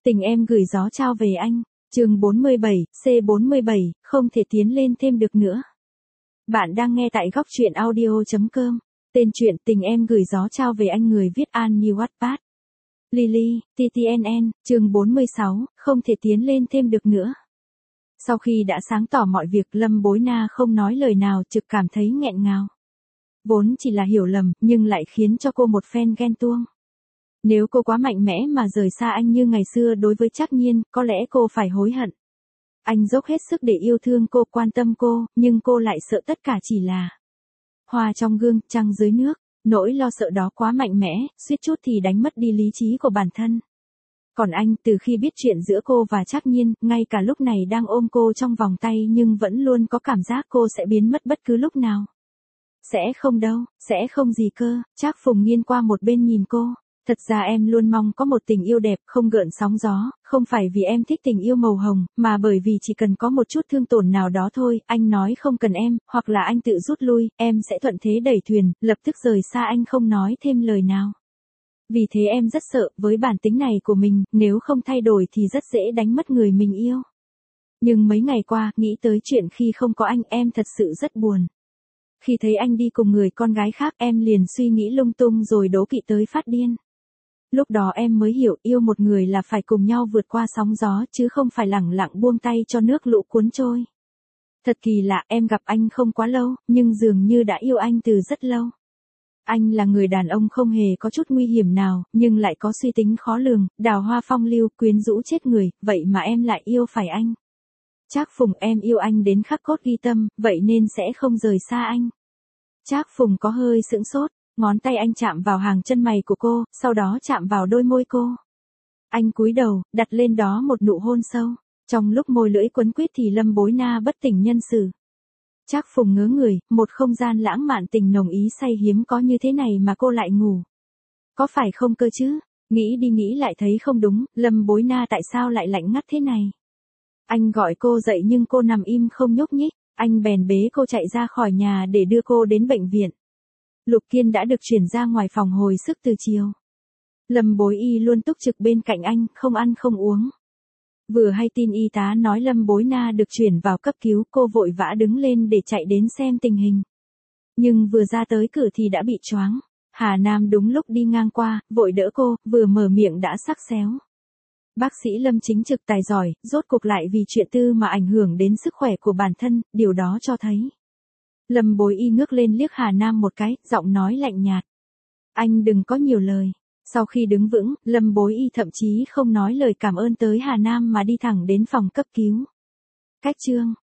Tình em gửi gió trao về anh. Chương 47, C47, không thể tiến lên thêm được nữa. Bạn đang nghe tại góc truyện audio.com. Tên truyện Tình em gửi gió trao về anh, người viết An Như Wattpad. Lily, TTNN, chương 46, không thể tiến lên thêm được nữa. Sau khi đã sáng tỏ mọi việc, Lâm Bối Na không nói lời nào, trực cảm thấy nghẹn ngào. Vốn chỉ là hiểu lầm, nhưng lại khiến cho cô một phen ghen tuông. Nếu cô quá mạnh mẽ mà rời xa anh như ngày xưa đối với Trác Nhiên, có lẽ cô phải hối hận. Anh dốc hết sức để yêu thương cô, quan tâm cô, nhưng cô lại sợ tất cả chỉ là hoa trong gương, trăng dưới nước. Nỗi lo sợ đó quá mạnh mẽ, suýt chút thì đánh mất đi lý trí của bản thân. Còn anh, từ khi biết chuyện giữa cô và Trác Nhiên, ngay cả lúc này đang ôm cô trong vòng tay nhưng vẫn luôn có cảm giác cô sẽ biến mất bất cứ lúc nào. Sẽ không đâu, sẽ không gì cơ. Trác Phùng nghiêng qua một bên nhìn cô. Thật ra em luôn mong có một tình yêu đẹp, không gợn sóng gió, không phải vì em thích tình yêu màu hồng, mà bởi vì chỉ cần có một chút thương tổn nào đó thôi, anh nói không cần em, hoặc là anh tự rút lui, em sẽ thuận thế đẩy thuyền, lập tức rời xa anh, không nói thêm lời nào. Vì thế em rất sợ, với bản tính này của mình, nếu không thay đổi thì rất dễ đánh mất người mình yêu. Nhưng mấy ngày qua, nghĩ tới chuyện khi không có anh, em thật sự rất buồn. Khi thấy anh đi cùng người con gái khác, em liền suy nghĩ lung tung rồi đố kỵ tới phát điên. Lúc đó em mới hiểu, yêu một người là phải cùng nhau vượt qua sóng gió, chứ không phải lẳng lặng buông tay cho nước lũ cuốn trôi. Thật kỳ lạ, em gặp anh không quá lâu, nhưng dường như đã yêu anh từ rất lâu. Anh là người đàn ông không hề có chút nguy hiểm nào, nhưng lại có suy tính khó lường, đào hoa phong lưu, quyến rũ chết người, vậy mà em lại yêu phải anh. Trác Phùng, em yêu anh đến khắc cốt ghi tâm, vậy nên sẽ không rời xa anh. Trác Phùng có hơi sững sốt. Ngón tay anh chạm vào hàng chân mày của cô, sau đó chạm vào đôi môi cô. Anh cúi đầu, đặt lên đó một nụ hôn sâu. Trong lúc môi lưỡi quấn quýt thì Lâm Bối Na bất tỉnh nhân sự. Trác Phùng ngớ người, một không gian lãng mạn tình nồng ý say hiếm có như thế này mà cô lại ngủ. Có phải không cơ chứ? Nghĩ đi nghĩ lại thấy không đúng, Lâm Bối Na tại sao lại lạnh ngắt thế này? Anh gọi cô dậy nhưng cô nằm im không nhúc nhích, anh bèn bế cô chạy ra khỏi nhà để đưa cô đến bệnh viện. Lục Kiên đã được chuyển ra ngoài phòng hồi sức từ chiều. Lâm Bối Y luôn túc trực bên cạnh anh, không ăn không uống. Vừa hay tin y tá nói Lâm Bối Na được chuyển vào cấp cứu, cô vội vã đứng lên để chạy đến xem tình hình. Nhưng vừa ra tới cửa thì đã bị choáng. Hà Nam đúng lúc đi ngang qua, vội đỡ cô, vừa mở miệng đã sắc xéo. Bác sĩ Lâm chính trực tài giỏi, rốt cuộc lại vì chuyện tư mà ảnh hưởng đến sức khỏe của bản thân, điều đó cho thấy. Lâm Bối Y ngước lên liếc Hà Nam một cái, giọng nói lạnh nhạt. Anh đừng có nhiều lời. Sau khi đứng vững, Lâm Bối Y thậm chí không nói lời cảm ơn tới Hà Nam mà đi thẳng đến phòng cấp cứu. Cách chương